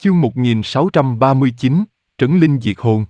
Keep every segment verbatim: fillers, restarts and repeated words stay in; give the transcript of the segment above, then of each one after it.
Chương một nghìn sáu trăm ba mươi chín, Trấn Linh diệt hồn.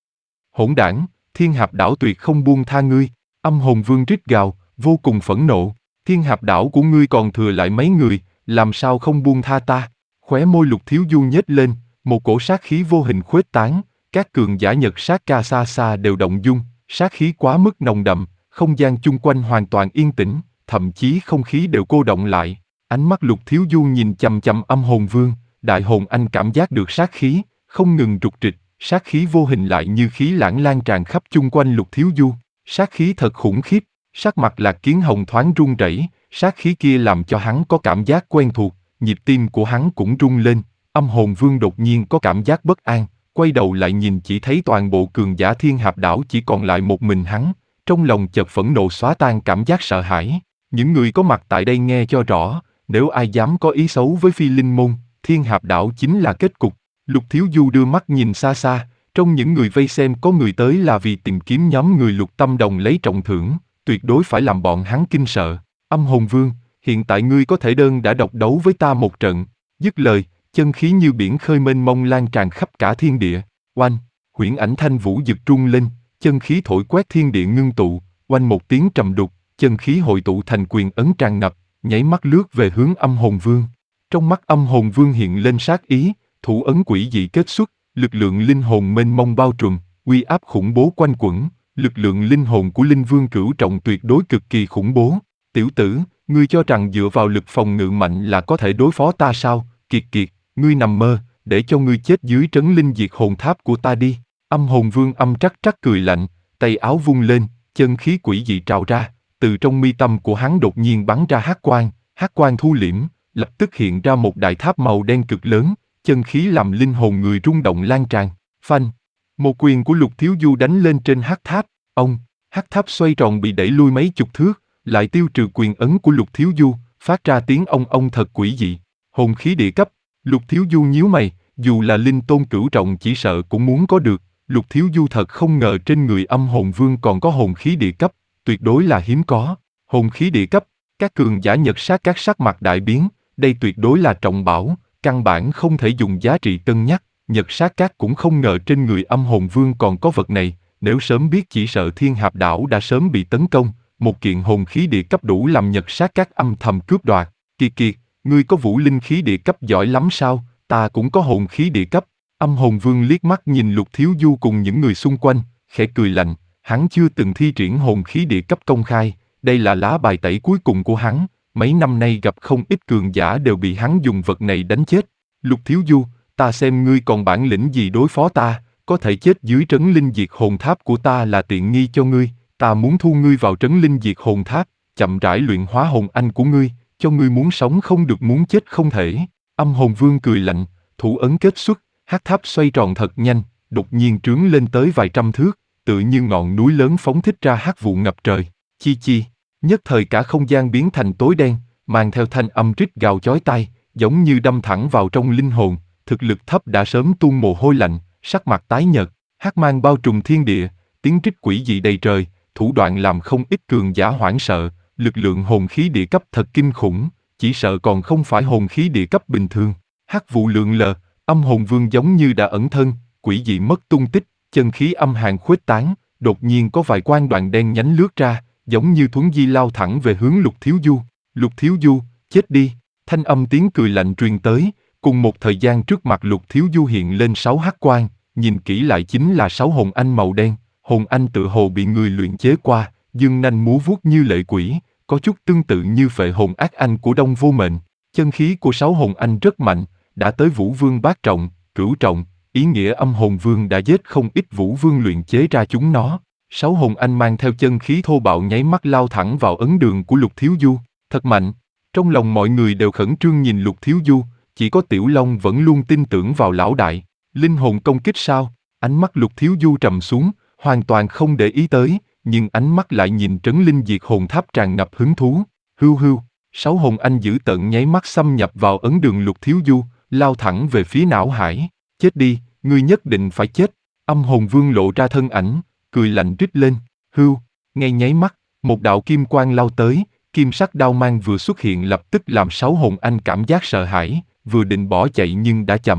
Hỗn đảng, Thiên Hạp đảo tuyệt không buông tha ngươi. Âm hồn vương rít gào, vô cùng phẫn nộ. Thiên Hạp đảo của ngươi còn thừa lại mấy người, làm sao không buông tha ta? Khóe môi Lục Thiếu Du nhếch lên, một cổ sát khí vô hình khuếch tán. Các cường giả Nhật sát ca xa xa đều động dung, sát khí quá mức nồng đậm, không gian chung quanh hoàn toàn yên tĩnh, thậm chí không khí đều cô động lại. Ánh mắt Lục Thiếu Du nhìn chằm chằm âm hồn vương. Đại hồn anh cảm giác được sát khí, không ngừng rục rịch, sát khí vô hình lại như khí lãng lan tràn khắp chung quanh Lục Thiếu Du. Sát khí thật khủng khiếp, sắc mặt Lạc Kiến Hồng thoáng run rẩy, sát khí kia làm cho hắn có cảm giác quen thuộc, nhịp tim của hắn cũng rung lên. Âm hồn vương đột nhiên có cảm giác bất an, quay đầu lại nhìn chỉ thấy toàn bộ cường giả Thiên Hạp đảo chỉ còn lại một mình hắn, trong lòng chợt phẫn nộ xóa tan cảm giác sợ hãi. Những người có mặt tại đây nghe cho rõ, nếu ai dám có ý xấu với Phi Linh môn, Thiên Hạp đảo chính là kết cục. Lục Thiếu Du đưa mắt nhìn xa xa, trong những người vây xem có người tới là vì tìm kiếm nhóm người Lục Tâm Đồng lấy trọng thưởng, tuyệt đối phải làm bọn hắn kinh sợ. Âm hồn vương, hiện tại ngươi có thể đơn đã độc đấu với ta một trận. Dứt lời, chân khí như biển khơi mênh mông lan tràn khắp cả thiên địa. Oanh, huyễn ảnh thanh vũ giật rung lên, chân khí thổi quét thiên địa ngưng tụ. Oanh một tiếng trầm đục, chân khí hội tụ thành quyền ấn tràn ngập, nháy mắt lướt về hướng âm hồn vương. Trong mắt âm hồn vương hiện lên sát ý, thủ ấn quỷ dị kết xuất, lực lượng linh hồn mênh mông bao trùm, uy áp khủng bố quanh quẩn, lực lượng linh hồn của linh vương cửu trọng tuyệt đối cực kỳ khủng bố. Tiểu tử, ngươi cho rằng dựa vào lực phòng ngự mạnh là có thể đối phó ta sao? Kiệt kiệt, ngươi nằm mơ, để cho ngươi chết dưới trấn linh diệt hồn tháp của ta đi. Âm hồn vương âm trắc trắc cười lạnh, tay áo vung lên, chân khí quỷ dị trào ra, từ trong mi tâm của hắn đột nhiên bắn ra hắc quang, hắc quang thu liễm, lập tức hiện ra một đại tháp màu đen cực lớn, chân khí làm linh hồn người rung động lan tràn. Phanh, một quyền của Lục Thiếu Du đánh lên trên hắc tháp, ông, hắc tháp xoay tròn bị đẩy lui mấy chục thước, lại tiêu trừ quyền ấn của Lục Thiếu Du, phát ra tiếng ông ông thật quỷ dị. Hồn khí địa cấp, Lục Thiếu Du nhíu mày, dù là linh tôn cửu trọng chỉ sợ cũng muốn có được. Lục Thiếu Du thật không ngờ trên người âm hồn vương còn có hồn khí địa cấp, tuyệt đối là hiếm có. Hồn khí địa cấp, các cường giả Nhật sát các sắc mặt đại biến, đây tuyệt đối là trọng bảo, căn bản không thể dùng giá trị cân nhắc. Nhật sát các cũng không ngờ trên người âm hồn vương còn có vật này, nếu sớm biết chỉ sợ Thiên Hạp đảo đã sớm bị tấn công. Một kiện hồn khí địa cấp đủ làm Nhật sát các âm thầm cướp đoạt. Kiệt kiệt, ngươi có vũ linh khí địa cấp giỏi lắm sao? Ta cũng có hồn khí địa cấp. Âm hồn vương liếc mắt nhìn Lục Thiếu Du cùng những người xung quanh, khẽ cười lạnh. Hắn chưa từng thi triển hồn khí địa cấp công khai, đây là lá bài tẩy cuối cùng của hắn. Mấy năm nay gặp không ít cường giả đều bị hắn dùng vật này đánh chết. Lục Thiếu Du, ta xem ngươi còn bản lĩnh gì đối phó ta, có thể chết dưới trấn linh diệt hồn tháp của ta là tiện nghi cho ngươi. Ta muốn thu ngươi vào trấn linh diệt hồn tháp, chậm rãi luyện hóa hồn anh của ngươi, cho ngươi muốn sống không được muốn chết không thể. Âm hồn vương cười lạnh, thủ ấn kết xuất, hắc tháp xoay tròn thật nhanh, đột nhiên trướng lên tới vài trăm thước, tự như ngọn núi lớn phóng thích ra hắc vụ ngập trời. Chi chi, nhất thời cả không gian biến thành tối đen, mang theo thanh âm rít gào chói tai, giống như đâm thẳng vào trong linh hồn. Thực lực thấp đã sớm tuôn mồ hôi lạnh, sắc mặt tái nhợt, hắc mang bao trùm thiên địa, tiếng rít quỷ dị đầy trời. Thủ đoạn làm không ít cường giả hoảng sợ, lực lượng hồn khí địa cấp thật kinh khủng, chỉ sợ còn không phải hồn khí địa cấp bình thường. Hắc vụ lượn lờ, âm hồn vương giống như đã ẩn thân, quỷ dị mất tung tích, chân khí âm hàn khuếch tán, đột nhiên có vài quang đoàn đen nhánh lướt ra, giống như thuấn di lao thẳng về hướng Lục Thiếu Du. Lục Thiếu Du, chết đi! Thanh âm tiếng cười lạnh truyền tới, cùng một thời gian trước mặt Lục Thiếu Du hiện lên sáu hắc quang, nhìn kỹ lại chính là sáu hồn anh màu đen. Hồn anh tự hồ bị người luyện chế qua, dương nanh múa vuốt như lệ quỷ, có chút tương tự như phệ hồn ác anh của Đông Vô Mệnh. Chân khí của sáu hồn anh rất mạnh, đã tới vũ vương bát trọng, cửu trọng, ý nghĩa âm hồn vương đã giết không ít vũ vương luyện chế ra chúng nó. Sáu hồn anh mang theo chân khí thô bạo nháy mắt lao thẳng vào ấn đường của Lục Thiếu Du, thật mạnh. Trong lòng mọi người đều khẩn trương nhìn Lục Thiếu Du, chỉ có Tiểu Long vẫn luôn tin tưởng vào lão đại. Linh hồn công kích sao? Ánh mắt Lục Thiếu Du trầm xuống, hoàn toàn không để ý tới, nhưng ánh mắt lại nhìn trấn linh diệt hồn tháp tràn ngập hứng thú. Hưu hưu, sáu hồn anh dữ tợn nháy mắt xâm nhập vào ấn đường Lục Thiếu Du, lao thẳng về phía não hải. Chết đi, ngươi nhất định phải chết. Âm hồn vương lộ ra thân ảnh, cười lạnh rít lên. Hưu, ngay nháy mắt, một đạo kim quang lao tới, kim sắc đao mang vừa xuất hiện lập tức làm sáu hồn anh cảm giác sợ hãi, vừa định bỏ chạy nhưng đã chậm.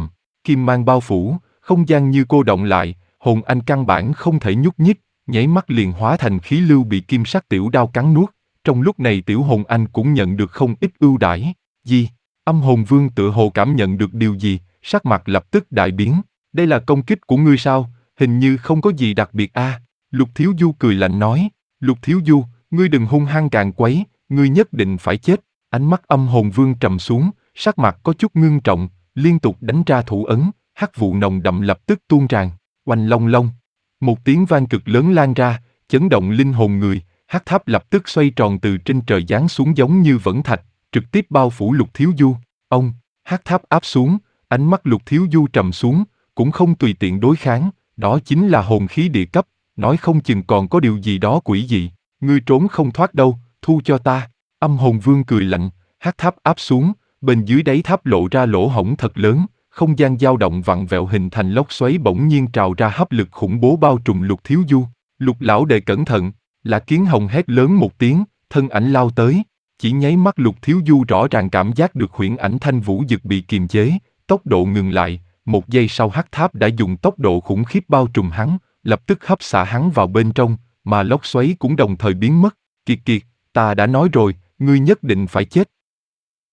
kim mang bao phủ, không gian như cô động lại, hồn anh căn bản không thể nhúc nhích, nháy mắt liền hóa thành khí lưu bị kim sắc tiểu đao cắn nuốt. Trong lúc này tiểu hồn anh cũng nhận được không ít ưu đãi. Gì? Âm hồn vương tựa hồ cảm nhận được điều gì, sắc mặt lập tức đại biến. Đây là công kích của ngươi sao? Hình như không có gì đặc biệt a. Lục Thiếu Du cười lạnh nói. Lục Thiếu Du, ngươi đừng hung hăng càn quấy, ngươi nhất định phải chết. Ánh mắt âm hồn vương trầm xuống, sắc mặt có chút ngưng trọng, liên tục đánh ra thủ ấn, hắc vụ nồng đậm lập tức tuôn tràn. Oanh long long. Một tiếng vang cực lớn lan ra, chấn động linh hồn người, hắc tháp lập tức xoay tròn từ trên trời giáng xuống giống như vẫn thạch, trực tiếp bao phủ Lục Thiếu Du. Ông, hắc tháp áp xuống, ánh mắt Lục Thiếu Du trầm xuống, cũng không tùy tiện đối kháng, đó chính là hồn khí địa cấp, nói không chừng còn có điều gì đó quỷ dị, ngươi trốn không thoát đâu, thu cho ta. Âm hồn vương cười lạnh, hắc tháp áp xuống, bên dưới đáy tháp lộ ra lỗ hổng thật lớn, không gian dao động vặn vẹo hình thành lốc xoáy bỗng nhiên trào ra hấp lực khủng bố bao trùm Lục Thiếu Du. Lục lão đệ cẩn thận, là Kiến Hồng hét lớn một tiếng, thân ảnh lao tới, chỉ nháy mắt Lục Thiếu Du rõ ràng cảm giác được huyễn ảnh Thanh Vũ Dực bị kiềm chế, tốc độ ngừng lại, một giây sau hắc tháp đã dùng tốc độ khủng khiếp bao trùm hắn, lập tức hấp xả hắn vào bên trong, mà lốc xoáy cũng đồng thời biến mất. Kiệt kiệt, ta đã nói rồi, ngươi nhất định phải chết.